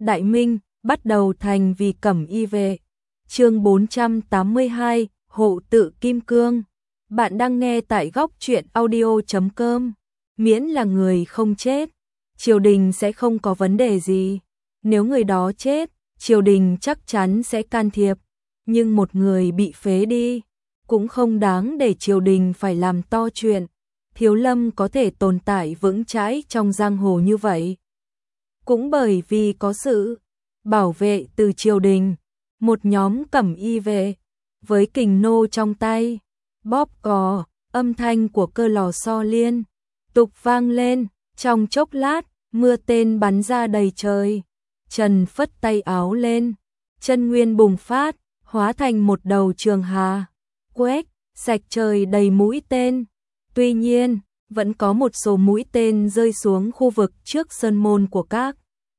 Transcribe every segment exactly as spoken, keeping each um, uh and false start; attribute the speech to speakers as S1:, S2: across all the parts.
S1: Đại Minh, bắt đầu thành vì cẩm y vệ. Chương bốn trăm tám mươi hai, Hộ tự Kim Cương. Bạn đang nghe tại góc truyện audio chấm com. Miễn là người không chết, triều đình sẽ không có vấn đề gì. Nếu người đó chết, triều đình chắc chắn sẽ can thiệp. Nhưng một người bị phế đi, cũng không đáng để triều đình phải làm to chuyện. Thiếu Lâm có thể tồn tại vững chãi trong giang hồ như vậy, cũng bởi vì có sự bảo vệ từ triều đình. Một nhóm cẩm y vệ với kình nô trong tay, bóp cò, âm thanh của cơ lò xo liên tục vang lên. Trong chốc lát, mưa tên bắn ra đầy trời. Trần phất tay áo lên, chân nguyên bùng phát, hóa thành một đầu trường hà, quét sạch trời đầy mũi tên. Tuy nhiên, vẫn có một số mũi tên rơi xuống khu vực trước sơn môn của các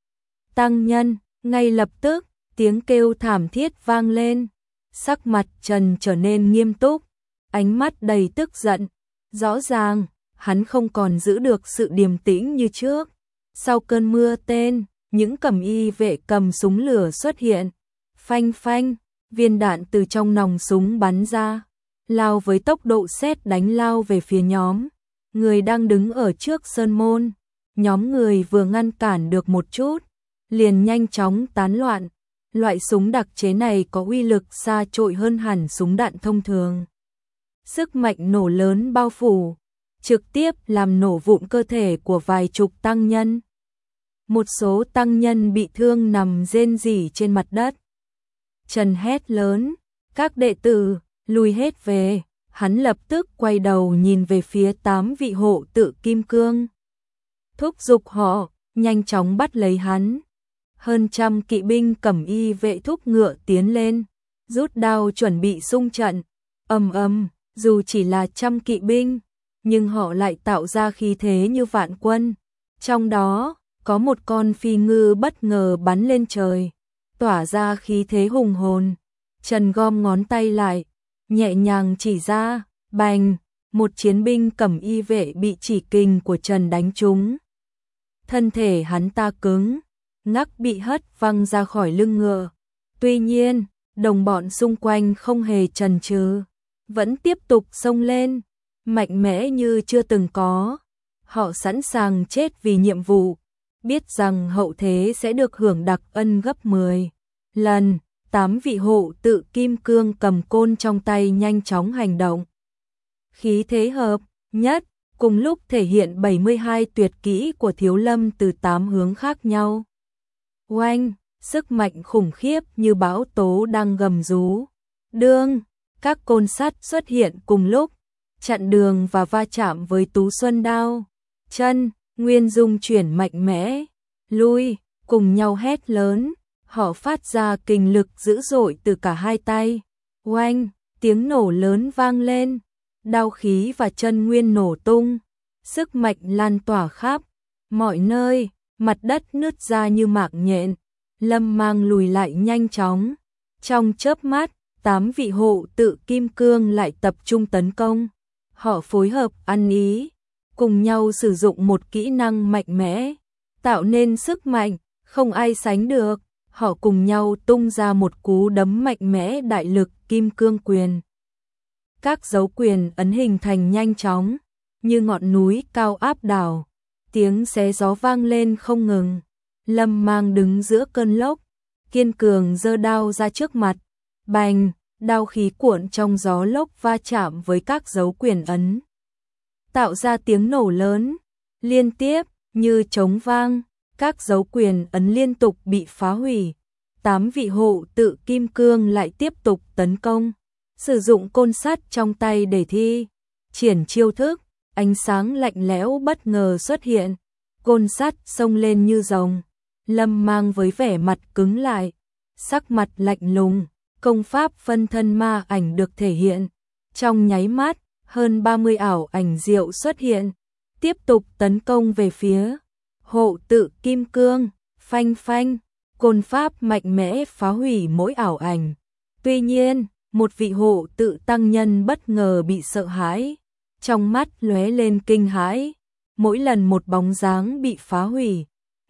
S1: tăng nhân. Ngay lập tức, tiếng kêu thảm thiết vang lên. Sắc mặt Trần trở nên nghiêm túc, ánh mắt đầy tức giận. Rõ ràng, hắn không còn giữ được sự điềm tĩnh như trước. Sau cơn mưa tên, những cẩm y vệ cầm súng lửa xuất hiện. Phanh phanh, viên đạn từ trong nòng súng bắn ra, lao với tốc độ sét đánh lao về phía nhóm người đang đứng ở trước sơn môn. Nhóm người vừa ngăn cản được một chút, liền nhanh chóng tán loạn. Loại súng đặc chế này có uy lực xa trội hơn hẳn súng đạn thông thường. Sức mạnh nổ lớn bao phủ, trực tiếp làm nổ vụn cơ thể của vài chục tăng nhân. Một số tăng nhân bị thương nằm rên rỉ trên mặt đất. Trần hét lớn, các đệ tử, lùi hết về. Hắn lập tức quay đầu nhìn về phía tám vị hộ tự kim cương, thúc giục họ nhanh chóng bắt lấy hắn. Hơn trăm kỵ binh cẩm y vệ thúc ngựa tiến lên, rút đao chuẩn bị xung trận. Ầm ầm, dù chỉ là trăm kỵ binh, nhưng họ lại tạo ra khí thế như vạn quân. Trong đó, có một con phi ngư bất ngờ bắn lên trời, tỏa ra khí thế hùng hồn. Trần gom ngón tay lại, nhẹ nhàng chỉ ra, bành, một chiến binh cẩm y vệ bị chỉ kình của Trần đánh trúng. Thân thể hắn ta cứng ngắc bị hất văng ra khỏi lưng ngựa. Tuy nhiên, đồng bọn xung quanh không hề chần chừ, vẫn tiếp tục xông lên, mạnh mẽ như chưa từng có. Họ sẵn sàng chết vì nhiệm vụ, biết rằng hậu thế sẽ được hưởng đặc ân gấp mười lần. Tám vị hộ tự kim cương cầm côn trong tay nhanh chóng hành động. Khí thế hợp nhất, cùng lúc thể hiện bảy mươi hai tuyệt kỹ của Thiếu Lâm từ tám hướng khác nhau. Oanh, sức mạnh khủng khiếp như bão tố đang gầm rú. Đương, các côn sắt xuất hiện cùng lúc, chặn đường và va chạm với Tú Xuân đao. Chân, nguyên dung chuyển mạnh mẽ, lui, cùng nhau hét lớn. Họ phát ra kình lực dữ dội từ cả hai tay. Oanh, tiếng nổ lớn vang lên, đao khí và chân nguyên nổ tung, sức mạnh lan tỏa khắp mọi nơi, mặt đất nứt ra như mạng nhện. Lâm Mang lùi lại nhanh chóng. Trong chớp mắt, tám vị hộ tự kim cương lại tập trung tấn công. Họ phối hợp ăn ý, cùng nhau sử dụng một kỹ năng mạnh mẽ, tạo nên sức mạnh không ai sánh được. Họ cùng nhau tung ra một cú đấm mạnh mẽ đại lực kim cương quyền. Các dấu quyền ấn hình thành nhanh chóng, như ngọn núi cao áp đảo. Tiếng xé gió vang lên không ngừng. Lâm Mang đứng giữa cơn lốc, kiên cường giơ đao ra trước mặt. Bành, đao khí cuộn trong gió lốc va chạm với các dấu quyền ấn, tạo ra tiếng nổ lớn, liên tiếp, như trống vang. Các dấu quyền ấn liên tục bị phá hủy. Tám vị hộ tự kim cương lại tiếp tục tấn công, sử dụng côn sắt trong tay để thi triển chiêu thức. Ánh sáng lạnh lẽo bất ngờ xuất hiện, côn sắt xông lên như rồng. Lâm Mang với vẻ mặt cứng lại, sắc mặt lạnh lùng. Công pháp phân thân ma ảnh được thể hiện. Trong nháy mắt, hơn ba mươi ảo ảnh diệu xuất hiện, tiếp tục tấn công về phía hộ tự kim cương. Phanh phanh, côn pháp mạnh mẽ phá hủy mỗi ảo ảnh. Tuy nhiên, một vị hộ tự tăng nhân bất ngờ bị sợ hãi, trong mắt lóe lên kinh hãi. Mỗi lần một bóng dáng bị phá hủy,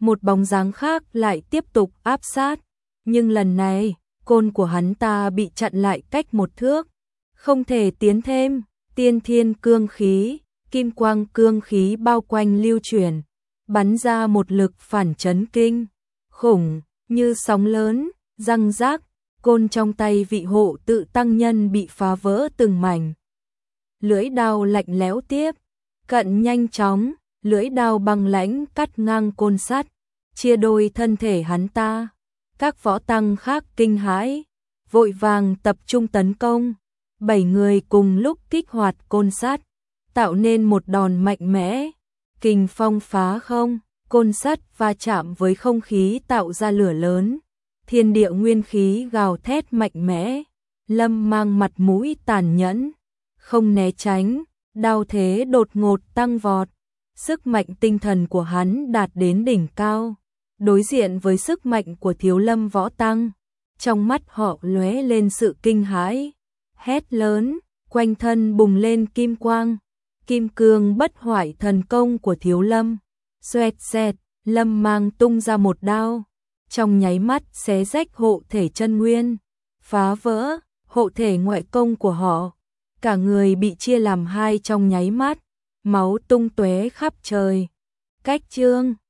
S1: một bóng dáng khác lại tiếp tục áp sát, nhưng lần này, côn của hắn ta bị chặn lại cách một thước, không thể tiến thêm. Tiên thiên cương khí, kim quang cương khí bao quanh lưu chuyển, bắn ra một lực phản chấn kinh khủng, như sóng lớn, răng rác, côn trong tay vị hộ tự tăng nhân bị phá vỡ từng mảnh. Lưỡi đao lạnh lẽo tiếp cận nhanh chóng, lưỡi đao băng lãnh cắt ngang côn sắt, chia đôi thân thể hắn ta. Các võ tăng khác kinh hãi, vội vàng tập trung tấn công. Bảy người cùng lúc kích hoạt côn sắt, tạo nên một đòn mạnh mẽ. Kình phong phá không, côn sắt va chạm với không khí tạo ra lửa lớn. Thiên địa nguyên khí gào thét mạnh mẽ. Lâm mang mặt mũi tàn nhẫn, không né tránh, đao thế đột ngột tăng vọt. Sức mạnh tinh thần của hắn đạt đến đỉnh cao, đối diện với sức mạnh của Thiếu Lâm võ tăng, trong mắt họ lóe lên sự kinh hãi, hét lớn, quanh thân bùng lên kim quang, kim cương bất hoại thần công của Thiếu Lâm. Xoẹt xẹt, Lâm mang tung ra một đao, trong nháy mắt xé rách hộ thể chân nguyên, phá vỡ hộ thể ngoại công của họ. Cả người bị chia làm hai trong nháy mắt, máu tung tóe khắp trời. Cách chương